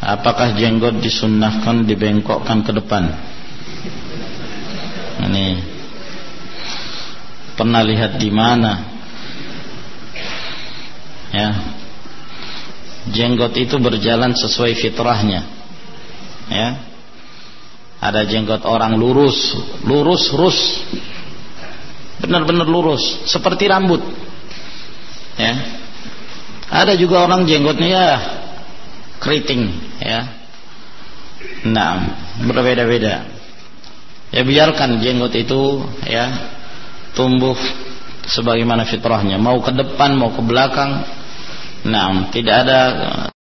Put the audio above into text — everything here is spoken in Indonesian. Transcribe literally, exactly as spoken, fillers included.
apakah jenggot disunnahkan dibengkokkan ke depan? Ini pernah lihat di mana? Ya, jenggot itu berjalan sesuai fitrahnya. Ya, ada jenggot orang lurus, lurus, lurus, benar-benar lurus, seperti rambut. Ya, ada juga orang jenggotnya ya keriting. Ya, nah, berbeda-beda. Ya, biarkan jenggot itu ya tumbuh sebagaimana fitrahnya, mau ke depan mau ke belakang. Nah, tidak ada